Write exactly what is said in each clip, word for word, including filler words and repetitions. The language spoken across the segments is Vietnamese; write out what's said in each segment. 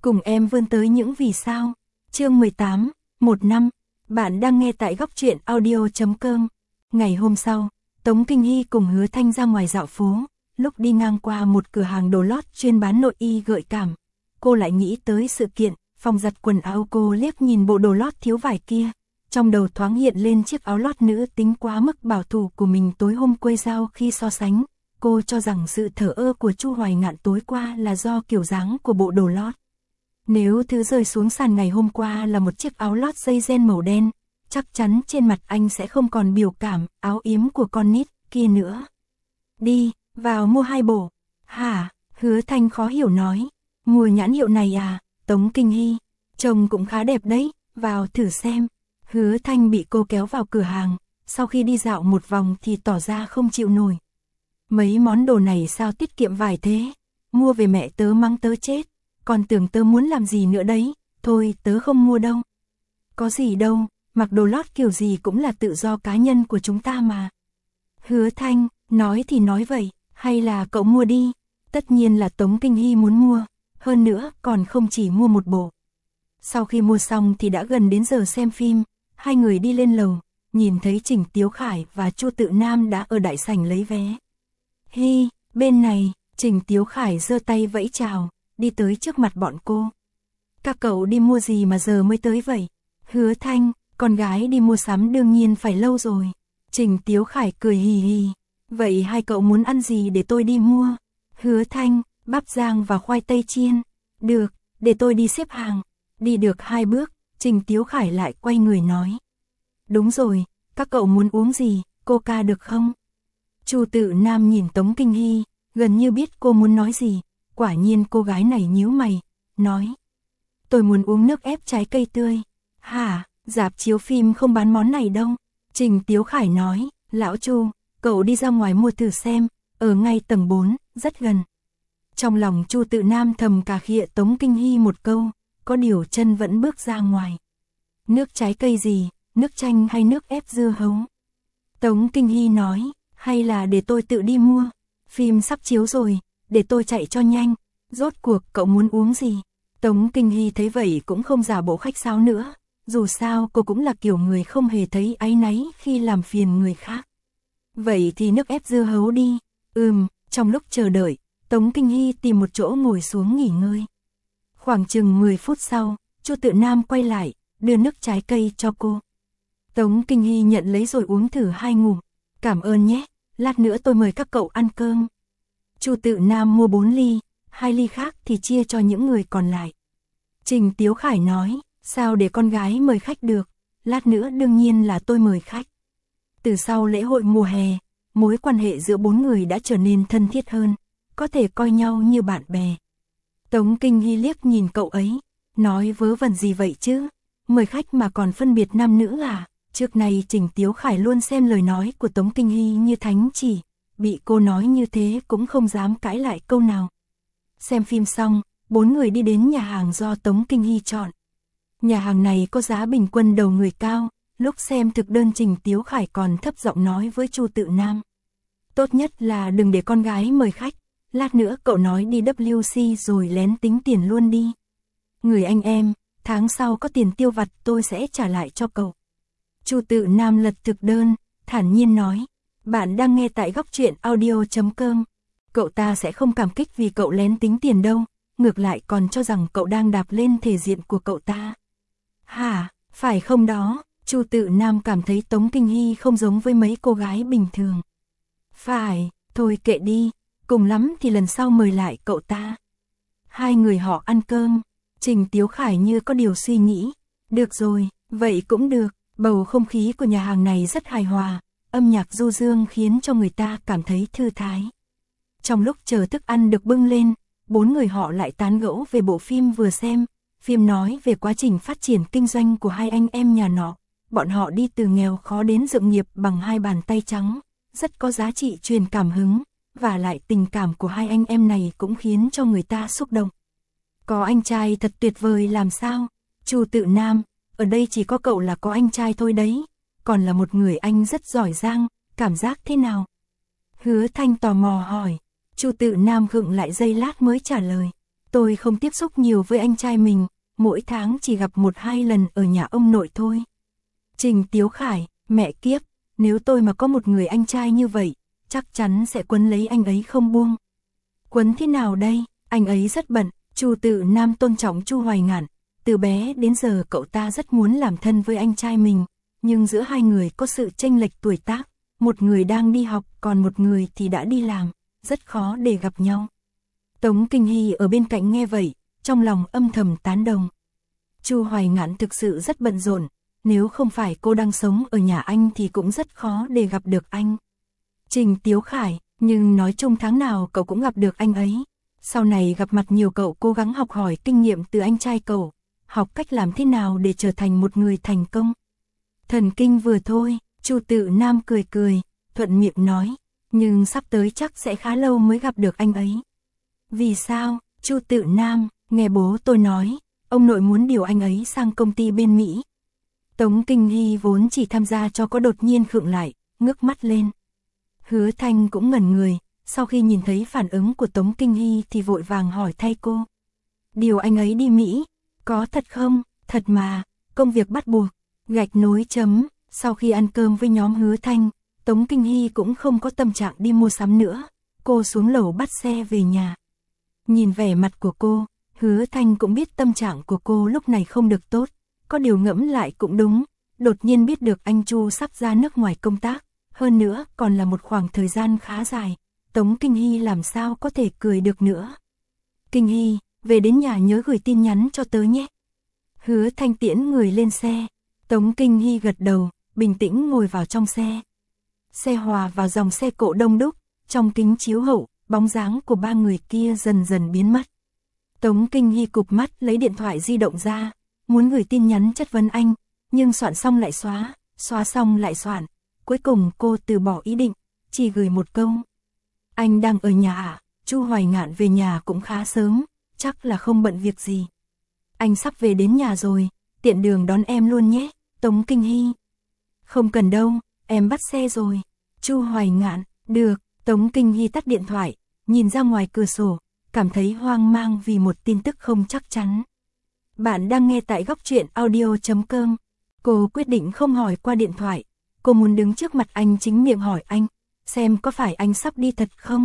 Cùng em vươn tới những vì sao. Chương mười tám, một năm. Bạn đang nghe tại góc truyện audio chấm com. Ngày hôm sau, Tống Kinh Hy cùng Hứa Thanh ra ngoài dạo phố, lúc đi ngang qua một cửa hàng đồ lót chuyên bán nội y gợi cảm, cô lại nghĩ tới sự kiện, phòng giặt quần áo. Cô liếc nhìn bộ đồ lót thiếu vải kia, trong đầu thoáng hiện lên chiếc áo lót nữ tính quá mức bảo thủ của mình tối hôm quê giao. Khi so sánh, cô cho rằng sự thờ ơ của Chu Hoài Ngạn tối qua là do kiểu dáng của bộ đồ lót. Nếu thứ rơi xuống sàn ngày hôm qua là một chiếc áo lót dây ren màu đen, chắc chắn trên mặt anh sẽ không còn biểu cảm áo yếm của con nít kia nữa. Đi, vào mua hai bộ. Hả? Hứa Thanh khó hiểu nói. Mua nhãn hiệu này à? Tống Kinh Hy, trông cũng khá đẹp đấy, vào thử xem. Hứa Thanh bị cô kéo vào cửa hàng, sau khi đi dạo một vòng thì tỏ ra không chịu nổi. Mấy món đồ này sao tiết kiệm vải thế? Mua về mẹ tớ mắng tớ chết. Còn tưởng tớ muốn làm gì nữa đấy, thôi tớ không mua đâu. Có gì đâu, mặc đồ lót kiểu gì cũng là tự do cá nhân của chúng ta mà. Hứa Thanh, nói thì nói vậy, hay là cậu mua đi? Tất nhiên là Tống Kinh Hy muốn mua, hơn nữa còn không chỉ mua một bộ. Sau khi mua xong thì đã gần đến giờ xem phim, hai người đi lên lầu, nhìn thấy Trình Tiếu Khải và Chu Tự Nam đã ở đại sảnh lấy vé. Hi, bên này, Trình Tiếu Khải giơ tay vẫy chào, đi tới trước mặt bọn cô. Các cậu đi mua gì mà giờ mới tới vậy? Hứa Thanh, con gái đi mua sắm đương nhiên phải lâu rồi. Trình Tiếu Khải cười hì hì. Vậy hai cậu muốn ăn gì để tôi đi mua? Hứa Thanh, bắp rang và khoai tây chiên. Được, để tôi đi xếp hàng. Đi được hai bước, Trình Tiếu Khải lại quay người nói. Đúng rồi, các cậu muốn uống gì, Coca được không? Chu Tự Nam nhìn Tống Kinh Hy, gần như biết cô muốn nói gì. Quả nhiên cô gái này nhíu mày, nói. Tôi muốn uống nước ép trái cây tươi. Hả, rạp chiếu phim không bán món này đâu. Trình Tiếu Khải nói, lão Chu, cậu đi ra ngoài mua thử xem, ở ngay tầng bốn, rất gần. Trong lòng Chu Tự Nam thầm cà khịa Tống Kinh Hy một câu, có điều chân vẫn bước ra ngoài. Nước trái cây gì, nước chanh hay nước ép dưa hấu? Tống Kinh Hy nói, hay là để tôi tự đi mua, phim sắp chiếu rồi. Để tôi chạy cho nhanh, rốt cuộc cậu muốn uống gì? Tống Kinh Hy thấy vậy cũng không giả bộ khách sáo nữa, dù sao cô cũng là kiểu người không hề thấy áy náy khi làm phiền người khác. Vậy thì nước ép dưa hấu đi. Ừm, trong lúc chờ đợi, Tống Kinh Hy tìm một chỗ ngồi xuống nghỉ ngơi. Khoảng chừng mười phút sau, Chu Tự Nam quay lại, đưa nước trái cây cho cô. Tống Kinh Hy nhận lấy rồi uống thử hai ngụm. Cảm ơn nhé, lát nữa tôi mời các cậu ăn cơm. Chu Tự Nam mua bốn ly, hai ly khác thì chia cho những người còn lại. Trình Tiếu Khải nói, sao để con gái mời khách được, lát nữa đương nhiên là tôi mời khách. Từ sau lễ hội mùa hè, mối quan hệ giữa bốn người đã trở nên thân thiết hơn, có thể coi nhau như bạn bè. Tống Kinh Hy liếc nhìn cậu ấy, nói vớ vẩn gì vậy chứ, mời khách mà còn phân biệt nam nữ à? Trước này Trình Tiếu Khải luôn xem lời nói của Tống Kinh Hy như thánh chỉ. Bị cô nói như thế cũng không dám cãi lại câu nào. Xem phim xong, bốn người đi đến nhà hàng do Tống Kinh Hy chọn. Nhà hàng này có giá bình quân đầu người cao, lúc xem thực đơn Trình Tiếu Khải còn thấp giọng nói với Chu Tự Nam. Tốt nhất là đừng để con gái mời khách, lát nữa cậu nói đi W C rồi lén tính tiền luôn đi. Người anh em, tháng sau có tiền tiêu vặt tôi sẽ trả lại cho cậu. Chu Tự Nam lật thực đơn, thản nhiên nói. Bạn đang nghe tại góc truyện audio chấm com. Cậu ta sẽ không cảm kích vì cậu lén tính tiền đâu, ngược lại còn cho rằng cậu đang đạp lên thể diện của cậu ta. Hả, phải không đó? Chu Tự Nam cảm thấy Tống Kinh Hy không giống với mấy cô gái bình thường. Phải, thôi kệ đi, cùng lắm thì lần sau mời lại cậu ta. Hai người họ ăn cơm, Trình Tiếu Khải như có điều suy nghĩ. Được rồi, vậy cũng được, bầu không khí của nhà hàng này rất hài hòa. Âm nhạc du dương khiến cho người ta cảm thấy thư thái. Trong lúc chờ thức ăn được bưng lên, bốn người họ lại tán gẫu về bộ phim vừa xem. Phim nói về quá trình phát triển kinh doanh của hai anh em nhà nọ. Bọn họ đi từ nghèo khó đến dựng nghiệp bằng hai bàn tay trắng, rất có giá trị truyền cảm hứng, và lại tình cảm của hai anh em này cũng khiến cho người ta xúc động. Có anh trai thật tuyệt vời làm sao? Chu Tự Nam, ở đây chỉ có cậu là có anh trai thôi đấy. Còn là một người anh rất giỏi giang, cảm giác thế nào? Hứa Thanh tò mò hỏi. Chu Tự Nam khựng lại giây lát mới trả lời. Tôi không tiếp xúc nhiều với anh trai mình, mỗi tháng chỉ gặp một hai lần ở nhà ông nội thôi. Trình Tiếu Khải, mẹ kiếp, nếu tôi mà có một người anh trai như vậy, chắc chắn sẽ quấn lấy anh ấy không buông. Quấn thế nào đây, anh ấy rất bận. Chu Tự Nam tôn trọng Chu Hoài Ngạn, từ bé đến giờ cậu ta rất muốn làm thân với anh trai mình, nhưng giữa hai người có sự chênh lệch tuổi tác, một người đang đi học còn một người thì đã đi làm, rất khó để gặp nhau. Tống Kinh Hy ở bên cạnh nghe vậy, trong lòng âm thầm tán đồng. Chu Hoài Ngạn thực sự rất bận rộn, nếu không phải cô đang sống ở nhà anh thì cũng rất khó để gặp được anh. Trình Tiếu Khải, nhưng nói chung tháng nào cậu cũng gặp được anh ấy. Sau này gặp mặt nhiều cậu cố gắng học hỏi kinh nghiệm từ anh trai cậu, học cách làm thế nào để trở thành một người thành công. Thần kinh vừa thôi, Chu Tự Nam cười cười, thuận miệng nói, nhưng sắp tới chắc sẽ khá lâu mới gặp được anh ấy. Vì sao? Chu Tự Nam, nghe bố tôi nói, ông nội muốn điều anh ấy sang công ty bên Mỹ. Tống Kinh Hy vốn chỉ tham gia cho có đột nhiên khựng lại, ngước mắt lên. Hứa Thanh cũng ngẩn người, sau khi nhìn thấy phản ứng của Tống Kinh Hy thì vội vàng hỏi thay cô. Điều anh ấy đi Mỹ, có thật không? Thật mà, công việc bắt buộc, gạch nối chấm. Sau khi ăn cơm với nhóm Hứa Thanh, Tống Kinh Hy cũng không có tâm trạng đi mua sắm nữa, cô xuống lầu bắt xe về nhà. Nhìn vẻ mặt của cô, Hứa Thanh cũng biết tâm trạng của cô lúc này không được tốt, có điều ngẫm lại cũng đúng, đột nhiên biết được anh Chu sắp ra nước ngoài công tác, hơn nữa còn là một khoảng thời gian khá dài, Tống Kinh Hy làm sao có thể cười được nữa. Kinh Hy, về đến nhà nhớ gửi tin nhắn cho tớ nhé. Hứa Thanh tiễn người lên xe, Tống Kinh Hy gật đầu, bình tĩnh ngồi vào trong xe. Xe hòa vào dòng xe cộ đông đúc, trong kính chiếu hậu, bóng dáng của ba người kia dần dần biến mất. Tống Kinh Hy cụp mắt lấy điện thoại di động ra, muốn gửi tin nhắn chất vấn anh, nhưng soạn xong lại xóa, xóa xong lại soạn. Cuối cùng cô từ bỏ ý định, chỉ gửi một câu. Anh đang ở nhà à? Chu Hoài Ngạn về nhà cũng khá sớm, chắc là không bận việc gì. Anh sắp về đến nhà rồi, tiện đường đón em luôn nhé, Tống Kinh Hy. Không cần đâu, em bắt xe rồi. Chu Hoài Ngạn, được. Tống Kinh Hy tắt điện thoại, nhìn ra ngoài cửa sổ, cảm thấy hoang mang vì một tin tức không chắc chắn. Bạn đang nghe tại góc truyện audio chấm com. Cô quyết định không hỏi qua điện thoại, cô muốn đứng trước mặt anh chính miệng hỏi anh, xem có phải anh sắp đi thật không.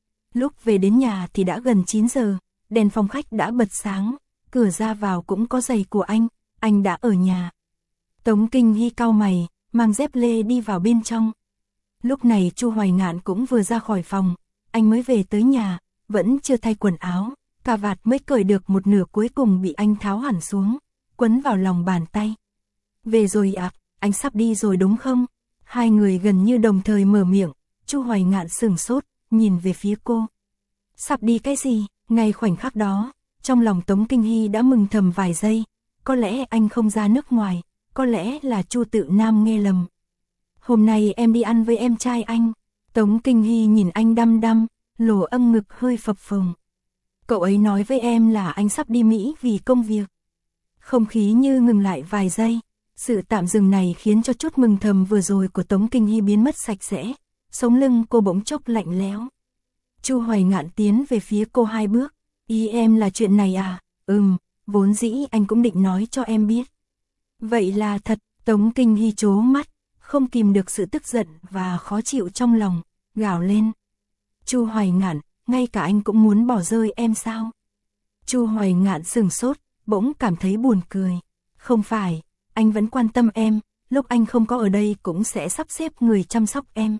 Lúc về đến nhà thì đã gần chín giờ, đèn phòng khách đã bật sáng, cửa ra vào cũng có giày của anh, anh đã ở nhà. Tống Kinh Hy cau mày, mang dép lê đi vào bên trong. Lúc này Chu Hoài Ngạn cũng vừa ra khỏi phòng, anh mới về tới nhà, vẫn chưa thay quần áo, cà vạt mới cởi được một nửa cuối cùng bị anh tháo hẳn xuống, quấn vào lòng bàn tay. Về rồi ạ, à, anh sắp đi rồi đúng không? Hai người gần như đồng thời mở miệng, Chu Hoài Ngạn sửng sốt, nhìn về phía cô. Sắp đi cái gì? Ngay khoảnh khắc đó, trong lòng Tống Kinh Hy đã mừng thầm vài giây, có lẽ anh không ra nước ngoài, có lẽ là Chu Tự Nam nghe lầm. Hôm nay em đi ăn với em trai anh. Tống Kinh Hy nhìn anh đăm đăm, lỗ âm ngực hơi phập phồng. Cậu ấy nói với em là anh sắp đi Mỹ vì công việc. Không khí như ngừng lại vài giây, sự tạm dừng này khiến cho chút mừng thầm vừa rồi của Tống Kinh Hy biến mất sạch sẽ, sống lưng cô bỗng chốc lạnh lẽo. Chu Hoài Ngạn tiến về phía cô hai bước, ý em là chuyện này à? Ừm, vốn dĩ anh cũng định nói cho em biết. Vậy là thật. Tống Kinh Hy trố mắt, không kìm được sự tức giận và khó chịu trong lòng, gào lên. Chu Hoài Ngạn, ngay cả anh cũng muốn bỏ rơi em sao? Chu Hoài Ngạn sửng sốt, bỗng cảm thấy buồn cười. Không phải, anh vẫn quan tâm em, lúc anh không có ở đây cũng sẽ sắp xếp người chăm sóc em.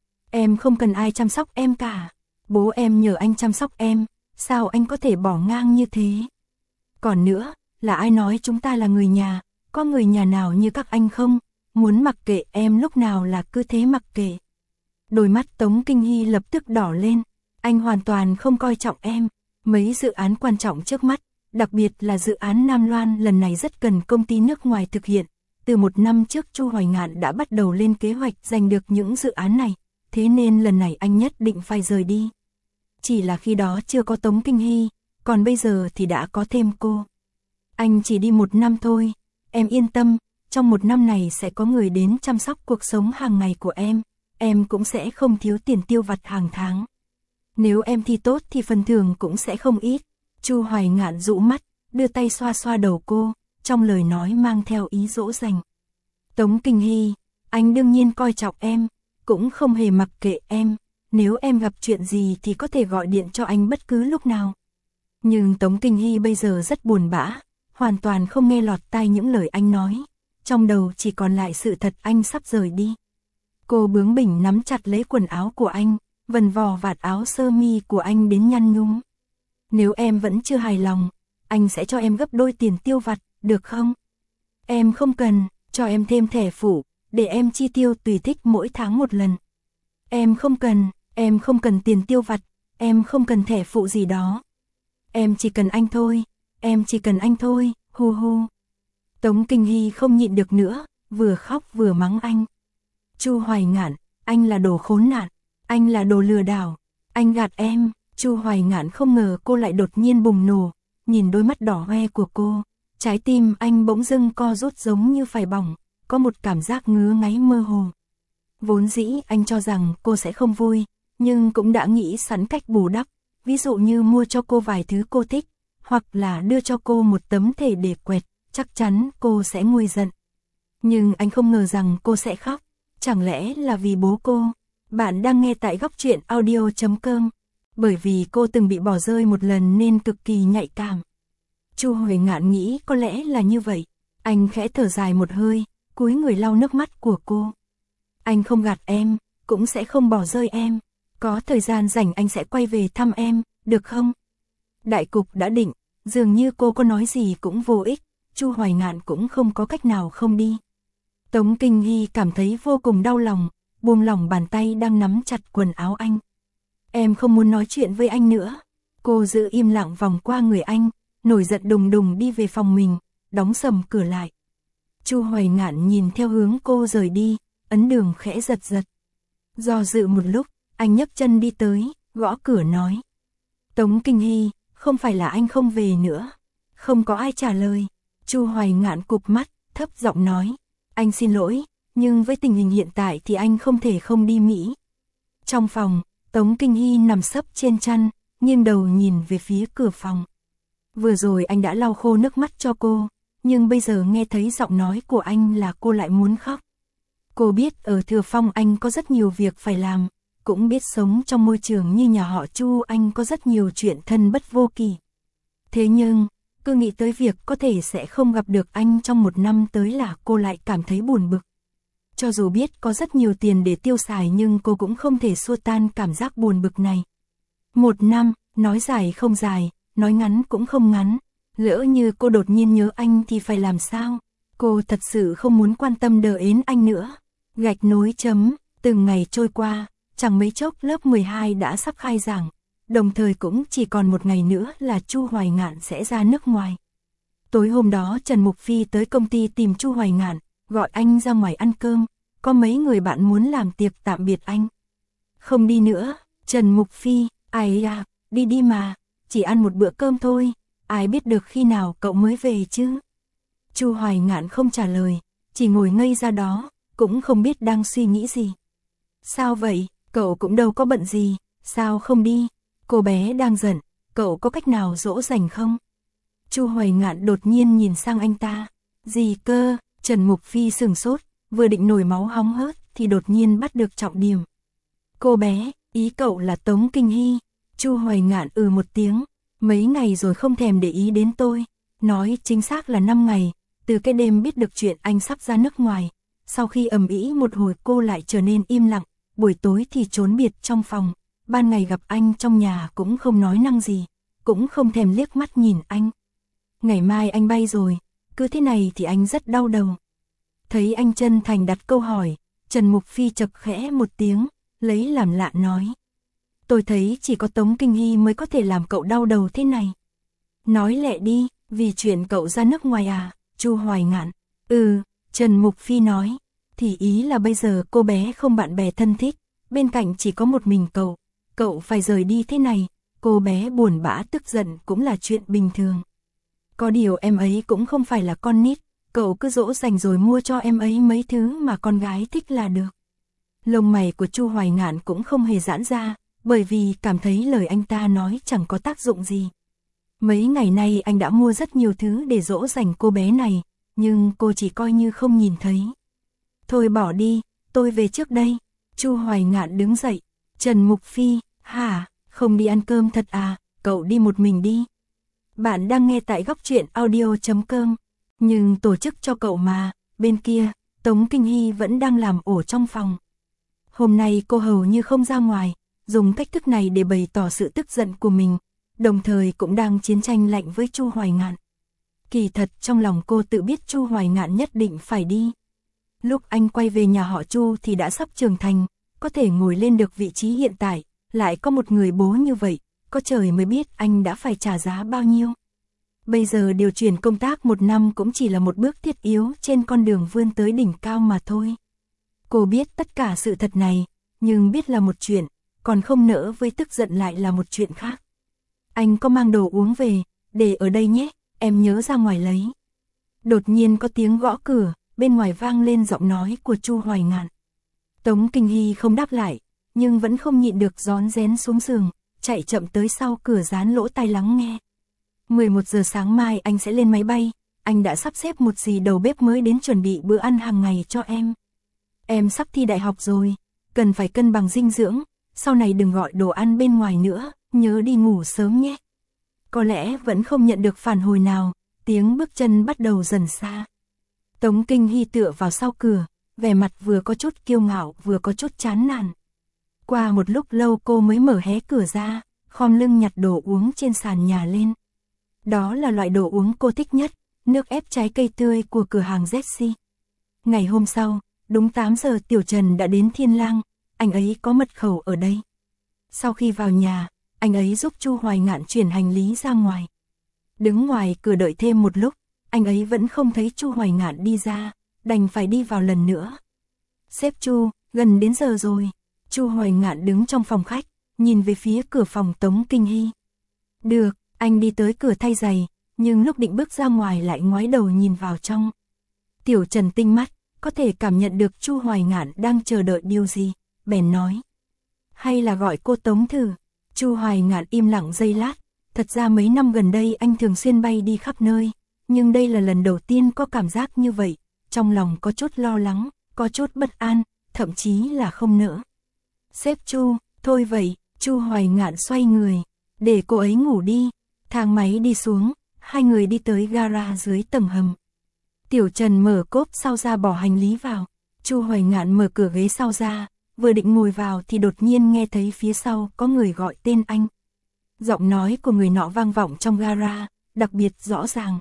Em không cần ai chăm sóc em cả. Bố em nhờ anh chăm sóc em, sao anh có thể bỏ ngang như thế? Còn nữa, là ai nói chúng ta là người nhà, có người nhà nào như các anh không? Muốn mặc kệ em lúc nào là cứ thế mặc kệ. Đôi mắt Tống Kinh Hy lập tức đỏ lên, anh hoàn toàn không coi trọng em. Mấy dự án quan trọng trước mắt, đặc biệt là dự án Nam Loan lần này rất cần công ty nước ngoài thực hiện. Từ một năm trước Chu Hoài Ngạn đã bắt đầu lên kế hoạch giành được những dự án này, thế nên lần này anh nhất định phải rời đi. Chỉ là khi đó chưa có Tống Kinh Hy, còn bây giờ thì đã có thêm cô. Anh chỉ đi một năm thôi, em yên tâm, trong một năm này sẽ có người đến chăm sóc cuộc sống hàng ngày của em, em cũng sẽ không thiếu tiền tiêu vặt hàng tháng. Nếu em thi tốt thì phần thưởng cũng sẽ không ít. Chu Hoài Ngạn dụ mắt, đưa tay xoa xoa đầu cô, trong lời nói mang theo ý dỗ dành. Tống Kinh Hy, anh đương nhiên coi trọng em, cũng không hề mặc kệ em, nếu em gặp chuyện gì thì có thể gọi điện cho anh bất cứ lúc nào. Nhưng Tống Kinh Hy bây giờ rất buồn bã, hoàn toàn không nghe lọt tai những lời anh nói, trong đầu chỉ còn lại sự thật anh sắp rời đi. Cô bướng bỉnh nắm chặt lấy quần áo của anh, vần vò vạt áo sơ mi của anh đến nhăn nhúm. Nếu em vẫn chưa hài lòng, anh sẽ cho em gấp đôi tiền tiêu vặt, được không? Em không cần, cho em thêm thẻ phụ, để em chi tiêu tùy thích mỗi tháng một lần. Em không cần, em không cần tiền tiêu vặt, em không cần thẻ phụ gì đó. Em chỉ cần anh thôi, em chỉ cần anh thôi, hu hu. Tống Kinh Hy không nhịn được nữa, vừa khóc vừa mắng anh. Chu Hoài Ngạn, anh là đồ khốn nạn, anh là đồ lừa đảo, anh gạt em. Chu Hoài Ngạn không ngờ cô lại đột nhiên bùng nổ, nhìn đôi mắt đỏ hoe của cô, trái tim anh bỗng dưng co rút giống như phải bỏng, có một cảm giác ngứa ngáy mơ hồ. Vốn dĩ anh cho rằng cô sẽ không vui, nhưng cũng đã nghĩ sẵn cách bù đắp, ví dụ như mua cho cô vài thứ cô thích, hoặc là đưa cho cô một tấm thẻ để quẹt, chắc chắn cô sẽ nguôi giận. Nhưng anh không ngờ rằng cô sẽ khóc, chẳng lẽ là vì bố cô? Bạn đang nghe tại góc truyện audio chấm com. Bởi vì cô từng bị bỏ rơi một lần nên cực kỳ nhạy cảm. Chu Hoài Ngạn nghĩ có lẽ là như vậy. Anh khẽ thở dài một hơi, cúi người lau nước mắt của cô. Anh không gạt em, cũng sẽ không bỏ rơi em. Có thời gian rảnh anh sẽ quay về thăm em, được không? Đại cục đã định, dường như cô có nói gì cũng vô ích, Chu Hoài Ngạn cũng không có cách nào không đi. Tống Kinh Hy cảm thấy vô cùng đau lòng, buông lỏng bàn tay đang nắm chặt quần áo anh. Em không muốn nói chuyện với anh nữa. Cô giữ im lặng vòng qua người anh, nổi giận đùng đùng đi về phòng mình, đóng sầm cửa lại. Chu Hoài Ngạn nhìn theo hướng cô rời đi, ấn đường khẽ giật giật. Do dự một lúc, anh nhấc chân đi tới, gõ cửa nói. Tống Kinh Hy, không phải là anh không về nữa. Không có ai trả lời. Chu Hoài Ngạn cụp mắt, thấp giọng nói. Anh xin lỗi, nhưng với tình hình hiện tại thì anh không thể không đi Mỹ. Trong phòng, Tống Kinh Hy nằm sấp trên chăn, nghiêng đầu nhìn về phía cửa phòng. Vừa rồi anh đã lau khô nước mắt cho cô, nhưng bây giờ nghe thấy giọng nói của anh là cô lại muốn khóc. Cô biết ở Thừa Phong anh có rất nhiều việc phải làm, cũng biết sống trong môi trường như nhà họ Chu anh có rất nhiều chuyện thân bất vô kỳ. Thế nhưng, cứ nghĩ tới việc có thể sẽ không gặp được anh trong một năm tới là cô lại cảm thấy buồn bực. Cho dù biết có rất nhiều tiền để tiêu xài nhưng cô cũng không thể xua tan cảm giác buồn bực này. Một năm, nói dài không dài, nói ngắn cũng không ngắn. Lỡ như cô đột nhiên nhớ anh thì phải làm sao? Cô thật sự không muốn quan tâm đờ ến anh nữa. Gạch nối chấm, từng ngày trôi qua, chẳng mấy chốc lớp mười hai đã sắp khai giảng. Đồng thời cũng chỉ còn một ngày nữa là Chu Hoài Ngạn sẽ ra nước ngoài. Tối hôm đó Trần Mục Phi tới công ty tìm Chu Hoài Ngạn, gọi anh ra ngoài ăn cơm. Có mấy người bạn muốn làm tiệc tạm biệt anh. Không đi nữa, Trần Mục Phi, ai à, đi đi mà, chỉ ăn một bữa cơm thôi, ai biết được khi nào cậu mới về chứ. Chu Hoài Ngạn không trả lời, chỉ ngồi ngây ra đó, cũng không biết đang suy nghĩ gì. Sao vậy, cậu cũng đâu có bận gì, sao không đi, cô bé đang giận, cậu có cách nào dỗ dành không? Chu Hoài Ngạn đột nhiên nhìn sang anh ta, gì cơ, Trần Mục Phi sừng sốt. Vừa định nổi máu hóng hớt thì đột nhiên bắt được trọng điểm. Cô bé, ý cậu là Tống Kinh Hy. Chu Hoài Ngạn ừ một tiếng, mấy ngày rồi không thèm để ý đến tôi. Nói chính xác là năm ngày, từ cái đêm biết được chuyện anh sắp ra nước ngoài. Sau khi ầm ĩ một hồi cô lại trở nên im lặng, buổi tối thì trốn biệt trong phòng. Ban ngày gặp anh trong nhà cũng không nói năng gì, cũng không thèm liếc mắt nhìn anh. Ngày mai anh bay rồi, cứ thế này thì anh rất đau đầu. Thấy anh chân thành đặt câu hỏi, Trần Mục Phi chậc khẽ một tiếng, lấy làm lạ nói. Tôi thấy chỉ có Tống Kinh Hy mới có thể làm cậu đau đầu thế này. Nói lẹ đi, vì chuyện cậu ra nước ngoài à, Chu Hoài Ngạn. Ừ, Trần Mục Phi nói, thì ý là bây giờ cô bé không bạn bè thân thích, bên cạnh chỉ có một mình cậu, cậu phải rời đi thế này, cô bé buồn bã tức giận cũng là chuyện bình thường. Có điều em ấy cũng không phải là con nít. Cậu cứ dỗ dành rồi mua cho em ấy mấy thứ mà con gái thích là được. Lông mày của Chu Hoài Ngạn cũng không hề giãn ra, bởi vì cảm thấy lời anh ta nói chẳng có tác dụng gì. Mấy ngày nay anh đã mua rất nhiều thứ để dỗ dành cô bé này, nhưng cô chỉ coi như không nhìn thấy. Thôi bỏ đi, tôi về trước đây. Chu Hoài Ngạn đứng dậy. Trần Mục Phi, hả, không đi ăn cơm thật à, cậu đi một mình đi. Bạn đang nghe tại góc truyện audio chấm com. Nhưng tổ chức cho cậu mà, bên kia, Tống Kinh Hy vẫn đang làm ổ trong phòng. Hôm nay cô hầu như không ra ngoài, dùng cách thức này để bày tỏ sự tức giận của mình, đồng thời cũng đang chiến tranh lạnh với Chu Hoài Ngạn. Kỳ thật trong lòng cô tự biết Chu Hoài Ngạn nhất định phải đi. Lúc anh quay về nhà họ Chu thì đã sắp trưởng thành, có thể ngồi lên được vị trí hiện tại, lại có một người bố như vậy, có trời mới biết anh đã phải trả giá bao nhiêu. Bây giờ điều chuyển công tác một năm cũng chỉ là một bước thiết yếu trên con đường vươn tới đỉnh cao mà thôi. Cô biết tất cả sự thật này, nhưng biết là một chuyện, còn không nỡ với tức giận lại là một chuyện khác. Anh có mang đồ uống về, để ở đây nhé, em nhớ ra ngoài lấy. Đột nhiên có tiếng gõ cửa, bên ngoài vang lên giọng nói của Chu Hoài Ngạn. Tống Kinh Hy không đáp lại, nhưng vẫn không nhịn được rón rén xuống giường, chạy chậm tới sau cửa dán lỗ tai lắng nghe. mười một giờ sáng mai anh sẽ lên máy bay, anh đã sắp xếp một dì đầu bếp mới đến chuẩn bị bữa ăn hàng ngày cho em. Em sắp thi đại học rồi, cần phải cân bằng dinh dưỡng, sau này đừng gọi đồ ăn bên ngoài nữa, nhớ đi ngủ sớm nhé. Có lẽ vẫn không nhận được phản hồi nào, tiếng bước chân bắt đầu dần xa. Tống Kinh Hy tựa vào sau cửa, vẻ mặt vừa có chút kiêu ngạo vừa có chút chán nản. Qua một lúc lâu cô mới mở hé cửa ra, khom lưng nhặt đồ uống trên sàn nhà lên. Đó là loại đồ uống cô thích nhất, nước ép trái cây tươi của cửa hàng Jessie. Ngày hôm sau, đúng tám giờ Tiểu Trần đã đến Thiên Lang, anh ấy có mật khẩu ở đây. Sau khi vào nhà, anh ấy giúp Chu Hoài Ngạn chuyển hành lý ra ngoài. Đứng ngoài cửa đợi thêm một lúc, anh ấy vẫn không thấy Chu Hoài Ngạn đi ra, đành phải đi vào lần nữa. Sếp Chu, gần đến giờ rồi. Chu Hoài Ngạn đứng trong phòng khách, nhìn về phía cửa phòng Tống Kinh Hy. Được, anh đi tới cửa thay giày, nhưng lúc định bước ra ngoài lại ngoái đầu nhìn vào trong. Tiểu Trần tinh mắt, có thể cảm nhận được Chu Hoài Ngạn đang chờ đợi điều gì, bèn nói. Hay là gọi cô Tống thử. Chu Hoài Ngạn im lặng giây lát, thật ra mấy năm gần đây anh thường xuyên bay đi khắp nơi, nhưng đây là lần đầu tiên có cảm giác như vậy, trong lòng có chút lo lắng, có chút bất an, thậm chí là không nỡ. Sếp Chu, thôi vậy, Chu Hoài Ngạn xoay người, để cô ấy ngủ đi. Thang máy đi xuống, hai người đi tới gara dưới tầng hầm. Tiểu Trần mở cốp sau ra bỏ hành lý vào, Chu Hoài Ngạn mở cửa ghế sau ra, vừa định ngồi vào thì đột nhiên nghe thấy phía sau có người gọi tên anh. Giọng nói của người nọ vang vọng trong gara, đặc biệt rõ ràng.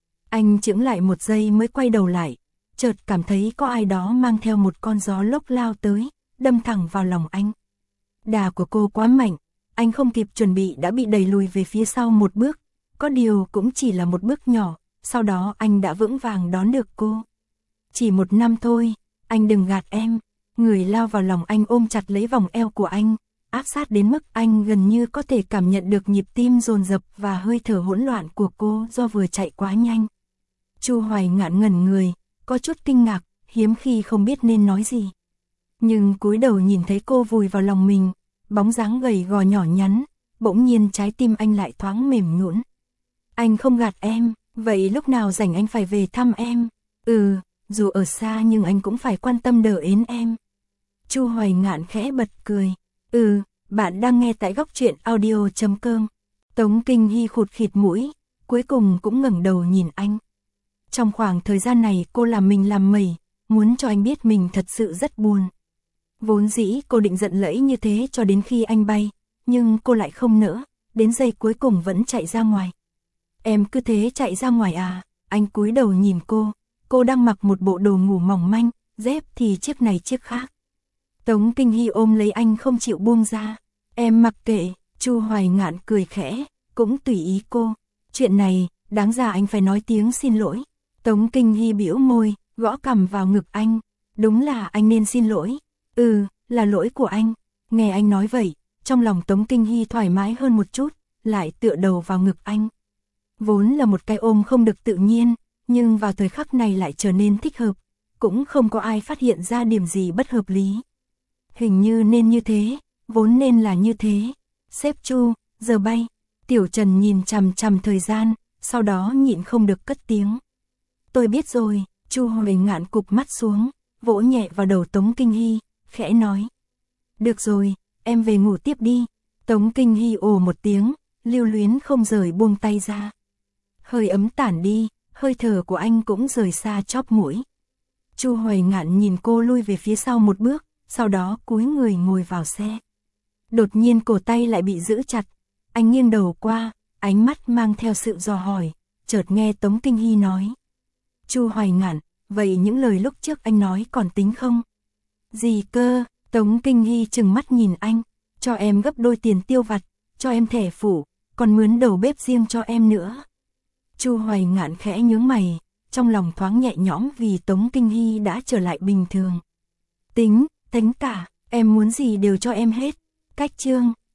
Anh chững lại một giây mới quay đầu lại, chợt cảm thấy có ai đó mang theo một con gió lốc lao tới, đâm thẳng vào lòng anh. Đà của cô quá mạnh, anh không kịp chuẩn bị đã bị đẩy lùi về phía sau một bước, có điều cũng chỉ là một bước nhỏ, sau đó anh đã vững vàng đón được cô. Chỉ một năm thôi, anh đừng gạt em. Người lao vào lòng anh ôm chặt lấy vòng eo của anh, áp sát đến mức anh gần như có thể cảm nhận được nhịp tim dồn dập và hơi thở hỗn loạn của cô do vừa chạy quá nhanh. Chu Hoài Ngạn ngẩn người, có chút kinh ngạc, hiếm khi không biết nên nói gì. Nhưng cúi đầu nhìn thấy cô vùi vào lòng mình, bóng dáng gầy gò nhỏ nhắn, bỗng nhiên trái tim anh lại thoáng mềm nhũn. Anh không gạt em, vậy lúc nào rảnh anh phải về thăm em. Ừ, dù ở xa nhưng anh cũng phải quan tâm đỡ ến em. Chu Hoài Ngạn khẽ bật cười. Ừ, bạn đang nghe tại góc truyện audio chấm com. Tống Kinh Hy khụt khịt mũi, cuối cùng cũng ngẩng đầu nhìn anh. Trong khoảng thời gian này cô làm mình làm mẩy, muốn cho anh biết mình thật sự rất buồn. Vốn dĩ cô định giận lẫy như thế cho đến khi anh bay, nhưng cô lại không nỡ, đến giây cuối cùng vẫn chạy ra ngoài. Em cứ thế chạy ra ngoài à? Anh cúi đầu nhìn cô, cô đang mặc một bộ đồ ngủ mỏng manh, dép thì chiếc này chiếc khác. Tống Kinh Hy ôm lấy anh không chịu buông ra. Em mặc kệ. Chu Hoài Ngạn cười khẽ, cũng tùy ý cô. Chuyện này, đáng ra anh phải nói tiếng xin lỗi. Tống Kinh Hy bĩu môi, gõ cằm vào ngực anh. Đúng là anh nên xin lỗi. Ừ, là lỗi của anh. Nghe anh nói vậy, trong lòng Tống Kinh Hy thoải mái hơn một chút, lại tựa đầu vào ngực anh. Vốn là một cái ôm không được tự nhiên, nhưng vào thời khắc này lại trở nên thích hợp. Cũng không có ai phát hiện ra điểm gì bất hợp lý. Hình như nên như thế, vốn nên là như thế. Sếp Chu, giờ bay. Tiểu Trần nhìn chằm chằm thời gian, sau đó nhịn không được cất tiếng. Tôi biết rồi, Chu Hoài Ngạn cụp mắt xuống, vỗ nhẹ vào đầu Tống Kinh Hy, khẽ nói. Được rồi, em về ngủ tiếp đi. Tống Kinh Hy ồ một tiếng, lưu luyến không rời buông tay ra. Hơi ấm tản đi, hơi thở của anh cũng rời xa chóp mũi. Chu Hoài Ngạn nhìn cô lui về phía sau một bước, sau đó cúi người ngồi vào xe. Đột nhiên cổ tay lại bị giữ chặt, anh nghiêng đầu qua, ánh mắt mang theo sự dò hỏi, chợt nghe Tống Kinh Hy nói. Chu Hoài Ngạn, vậy những lời lúc trước anh nói còn tính không? Gì cơ? Tống Kinh Hy trừng mắt nhìn anh, cho em gấp đôi tiền tiêu vặt, cho em thẻ phủ, còn mướn đầu bếp riêng cho em nữa. Chu Hoài Ngạn khẽ nhướng mày, trong lòng thoáng nhẹ nhõm vì Tống Kinh Hy đã trở lại bình thường. Tính, tính cả, em muốn gì đều cho em hết. Cách chương